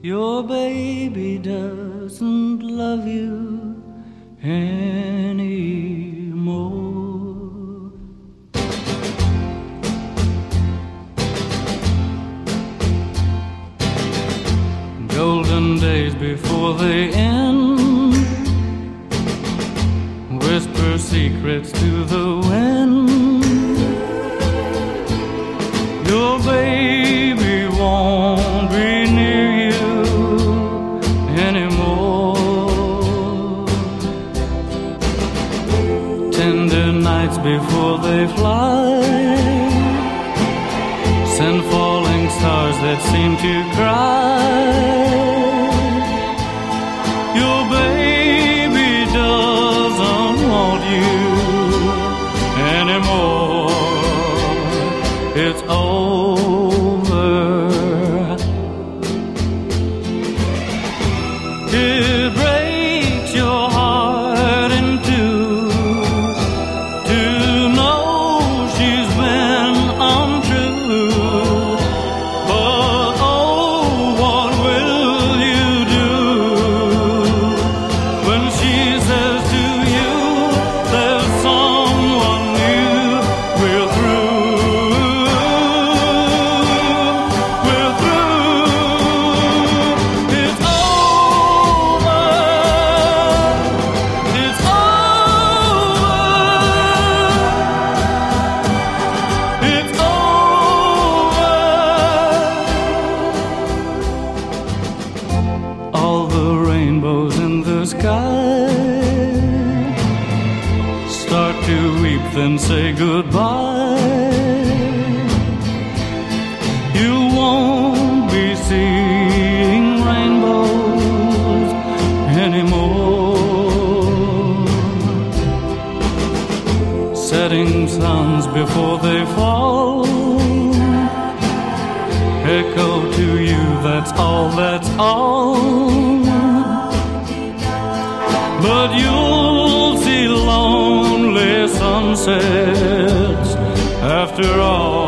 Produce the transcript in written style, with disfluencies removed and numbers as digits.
Your baby doesn't love you anymore. Golden days before they end, whisper secrets to the wind. Your baby won't be near you anymore. Tender nights before they fly, send falling stars that seem to cry. Your baby doesn't want you anymore. It's over. It breaks your heart in two to know she's been untrue. But oh, what will you do when she says to you there's someone new? We're through. We're through. It's over. It's over. It's over. All the rainbows in the sky start to weep, then say goodbye. You won't be seeing rainbows anymore. Setting suns before they fall echo to you, that's all, that's all. But you'll see lonely sunsets after all.